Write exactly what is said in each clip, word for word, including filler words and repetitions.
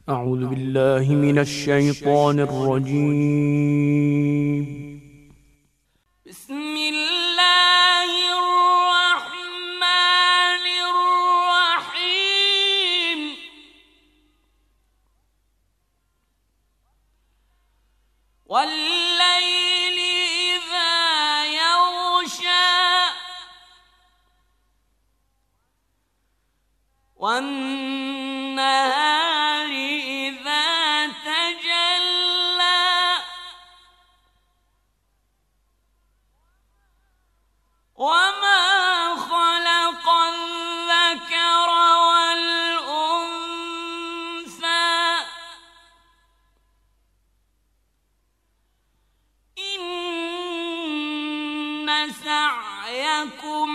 أعوذ بالله من الشيطان الرجيم. بسم الله الرحمن الرحيم. والليل إذا يغشى والنهار إذا تجلى وما خلق الذكر والأنثى إن سعيكم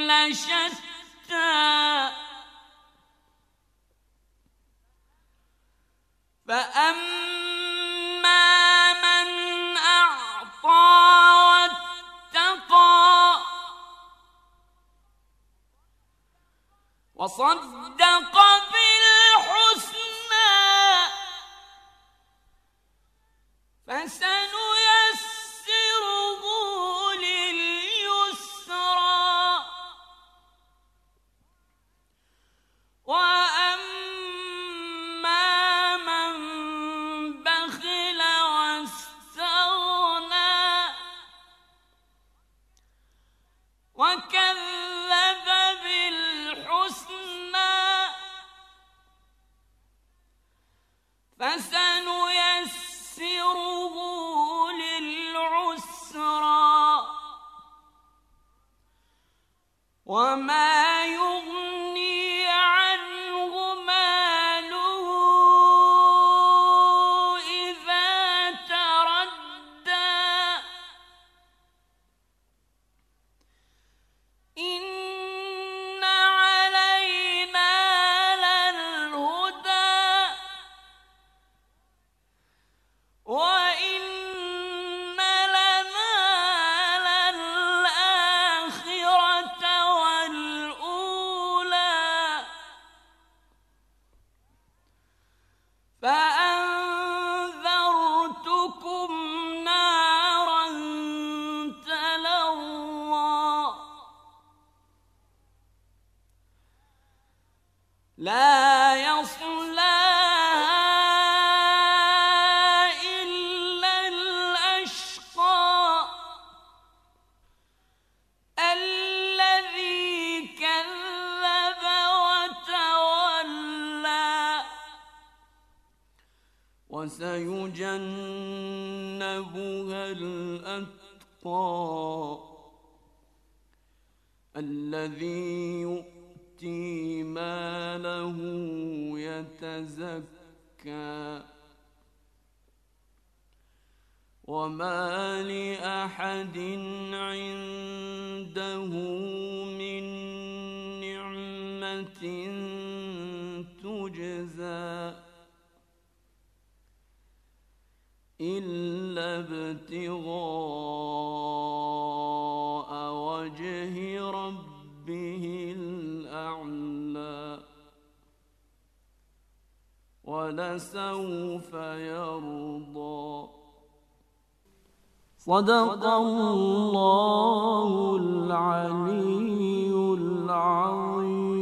لشتى فأما من أعطى واتقى وصدق بالحسنى فسنيسره لليسرى وأما من بخل واستغنى وكذب بالحسنى فسنيسره للعسرى وما يغني عنه ماله إذا تردى إن علينا للهدى وإن لنا للآخرة والأولى فأنذرتكم نارا تلظى لا يصلاها إلا الأشقى الذي كذب وتولى وسيجنبها الأتقى الذي يؤتي ماله يتزكى وما لأحد عنده من نعمة تجزى إلا ابتغاء وجه ربه الأعلى ولسوف يرضى. صدق الله العلي العظيم.